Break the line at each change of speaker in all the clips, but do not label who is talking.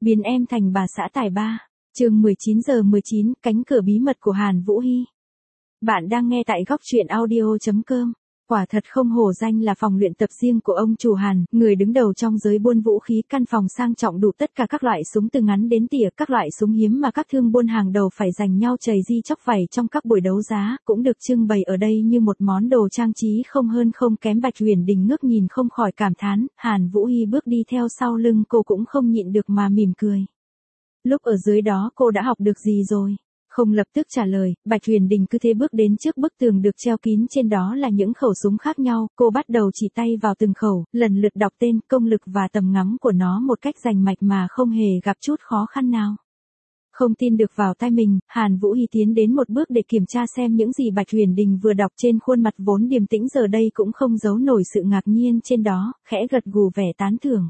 Biến em thành bà xã tài ba. Chương 19:19, cánh cửa bí mật của Hàn Vũ Hy. Bạn đang nghe tại góc truyện audio.com. Quả thật không hổ danh là phòng luyện tập riêng của ông chủ Hàn, người đứng đầu trong giới buôn vũ khí. Căn phòng sang trọng đủ tất cả các loại súng từ ngắn đến tỉa, các loại súng hiếm mà các thương buôn hàng đầu phải giành nhau chầy ri chóc vảy trong các buổi đấu giá, cũng được trưng bày ở đây như một món đồ trang trí không hơn không kém. Bạch Huyền Đình ngước nhìn không khỏi cảm thán, Hàn Vũ Hy bước đi theo sau lưng cô cũng không nhịn được mà mỉm cười. Lúc ở dưới đó cô đã học được gì rồi? Không lập tức trả lời, Bạch Huyền Đình cứ thế bước đến trước bức tường được treo kín trên đó là những khẩu súng khác nhau, cô bắt đầu chỉ tay vào từng khẩu, lần lượt đọc tên, công lực và tầm ngắm của nó một cách rành mạch mà không hề gặp chút khó khăn nào. Không tin được vào tai mình, Hàn Vũ Hy tiến đến một bước để kiểm tra xem những gì Bạch Huyền Đình vừa đọc. Trên khuôn mặt vốn điềm tĩnh giờ đây cũng không giấu nổi sự ngạc nhiên trên đó, khẽ gật gù vẻ tán thưởng.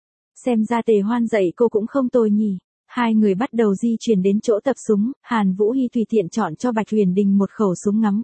Xem ra Tề Hoan dạy cô cũng không tồi nhỉ. Hai người bắt đầu di chuyển đến chỗ tập súng, Hàn Vũ Hy tùy tiện chọn cho Bạch Huyền Đình một khẩu súng ngắm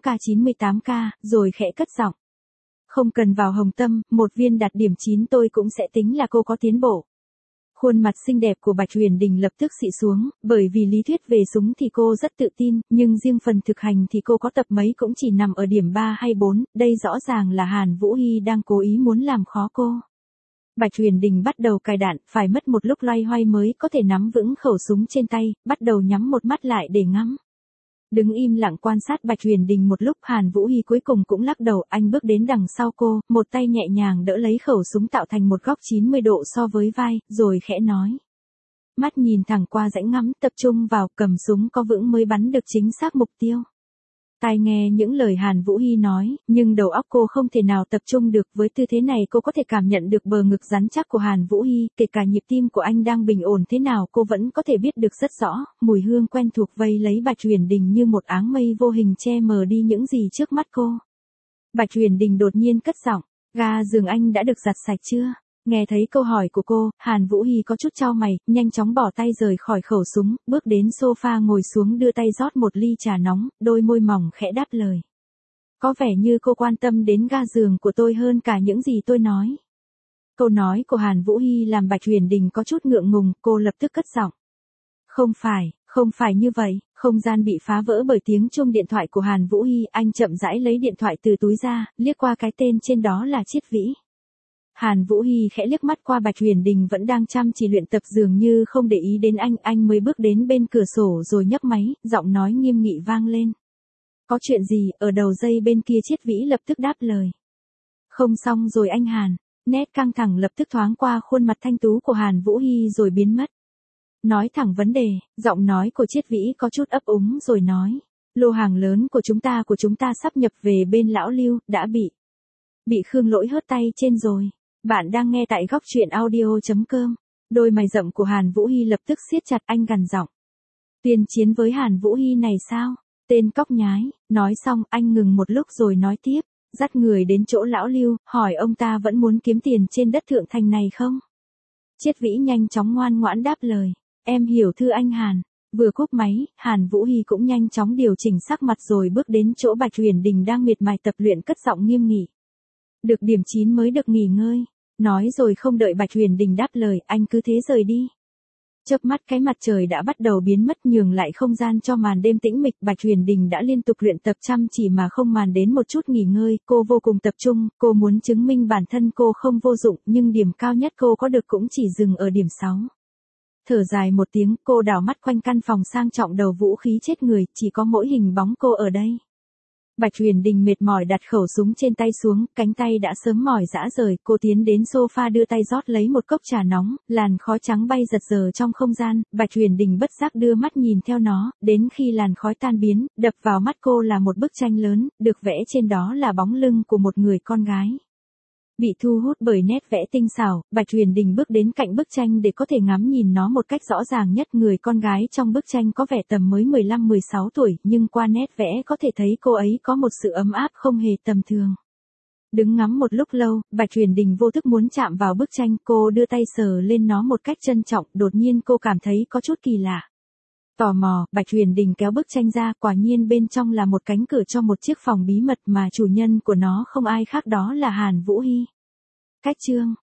K98K, rồi khẽ cất giọng. Không cần vào hồng tâm, một viên đạt điểm 9 tôi cũng sẽ tính là cô có tiến bộ. Khuôn mặt xinh đẹp của Bạch Huyền Đình lập tức xị xuống, bởi vì lý thuyết về súng thì cô rất tự tin, nhưng riêng phần thực hành thì cô có tập mấy cũng chỉ nằm ở điểm 3 hay 4, đây rõ ràng là Hàn Vũ Hy đang cố ý muốn làm khó cô. Bạch Huyền Đình bắt đầu cài đạn, phải mất một lúc loay hoay mới có thể nắm vững khẩu súng trên tay, bắt đầu nhắm một mắt lại để ngắm. Đứng im lặng quan sát Bạch Huyền Đình một lúc, Hàn Vũ Hy cuối cùng cũng lắc đầu, anh bước đến đằng sau cô, một tay nhẹ nhàng đỡ lấy khẩu súng tạo thành một góc 90 độ so với vai, rồi khẽ nói. Mắt nhìn thẳng qua rãnh ngắm, tập trung vào, cầm súng có vững mới bắn được chính xác mục tiêu. Tai nghe những lời Hàn Vũ Hy nói, nhưng đầu óc cô không thể nào tập trung được. Với tư thế này cô có thể cảm nhận được bờ ngực rắn chắc của Hàn Vũ Hy, kể cả nhịp tim của anh đang bình ổn thế nào cô vẫn có thể biết được rất rõ. Mùi hương quen thuộc vây lấy Bạch Huyền Đình như một áng mây vô hình che mờ đi những gì trước mắt cô. Bạch Huyền Đình đột nhiên cất giọng, ga giường anh đã được giặt sạch chưa? Nghe thấy câu hỏi của cô, Hàn Vũ Hy có chút chau mày, nhanh chóng bỏ tay rời khỏi khẩu súng, bước đến sofa ngồi xuống đưa tay rót một ly trà nóng, đôi môi mỏng khẽ đáp lời. Có vẻ như cô quan tâm đến ga giường của tôi hơn cả những gì tôi nói. Câu nói của Hàn Vũ Hy làm Bạch Huyền Đình có chút ngượng ngùng, cô lập tức cất giọng. Không phải như vậy. Không gian bị phá vỡ bởi tiếng chuông điện thoại của Hàn Vũ Hy, anh chậm rãi lấy điện thoại từ túi ra, liếc qua cái tên trên đó là Chiết Vĩ. Hàn Vũ Hy khẽ liếc mắt qua Bạch Huyền Đình vẫn đang chăm chỉ luyện tập dường như không để ý đến anh mới bước đến bên cửa sổ rồi nhấc máy, giọng nói nghiêm nghị vang lên. Có chuyện gì? Ở đầu dây bên kia Chiết Vĩ lập tức đáp lời. Không xong rồi anh Hàn. Nét căng thẳng lập tức thoáng qua khuôn mặt thanh tú của Hàn Vũ Hy rồi biến mất. Nói thẳng vấn đề, giọng nói của Chiết Vĩ có chút ấp úng rồi nói. Lô hàng lớn của chúng ta sắp nhập về bên lão Lưu, đã bị Khương Lỗi hớt tay trên rồi. Bạn đang nghe tại góc truyện audio.com. Đôi mày rậm của Hàn Vũ Hy lập tức siết chặt, anh gằn giọng. Tuyên chiến với Hàn Vũ Hy này sao? Tên cóc nhái. Nói xong anh ngừng một lúc rồi nói tiếp. Dắt người đến chỗ lão Lưu, hỏi ông ta vẫn muốn kiếm tiền trên đất thượng thành này không? Chiết Vĩ nhanh chóng ngoan ngoãn đáp lời. Em hiểu thưa anh Hàn. Vừa cúp máy, Hàn Vũ Hy cũng nhanh chóng điều chỉnh sắc mặt rồi bước đến chỗ Bạch Huyền Đình đang miệt mài tập luyện, cất giọng nghiêm nghị. Được điểm 9 mới được nghỉ ngơi. Nói rồi không đợi Bạch Huyền Đình đáp lời, anh cứ thế rời đi. Chớp mắt cái mặt trời đã bắt đầu biến mất, nhường lại không gian cho màn đêm tĩnh mịch. Bạch Huyền Đình đã liên tục luyện tập chăm chỉ mà không màn đến một chút nghỉ ngơi, cô vô cùng tập trung, cô muốn chứng minh bản thân cô không vô dụng, nhưng điểm cao nhất cô có được cũng chỉ dừng ở điểm 6. Thở dài một tiếng, cô đảo mắt quanh căn phòng sang trọng đầu vũ khí chết người, chỉ có mỗi hình bóng cô ở đây. Bạch Huyền Đình mệt mỏi đặt khẩu súng trên tay xuống, cánh tay đã sớm mỏi rã rời, cô tiến đến sofa đưa tay rót lấy một cốc trà nóng, làn khói trắng bay giật giờ trong không gian, Bạch Huyền Đình bất giác đưa mắt nhìn theo nó, đến khi làn khói tan biến, đập vào mắt cô là một bức tranh lớn, được vẽ trên đó là bóng lưng của một người con gái. Bị thu hút bởi nét vẽ tinh xảo, Bạch Huyền Đình bước đến cạnh bức tranh để có thể ngắm nhìn nó một cách rõ ràng nhất. Người con gái trong bức tranh có vẻ tầm mới 15-16 tuổi, nhưng qua nét vẽ có thể thấy cô ấy có một sự ấm áp không hề tầm thường. Đứng ngắm một lúc lâu, Bạch Huyền Đình vô thức muốn chạm vào bức tranh, cô đưa tay sờ lên nó một cách trân trọng, đột nhiên cô cảm thấy có chút kỳ lạ. Tò mò, Bạch Huyền Đình kéo bức tranh ra, quả nhiên bên trong là một cánh cửa cho một chiếc phòng bí mật mà chủ nhân của nó không ai khác đó là Hàn Vũ Hy. Cách chương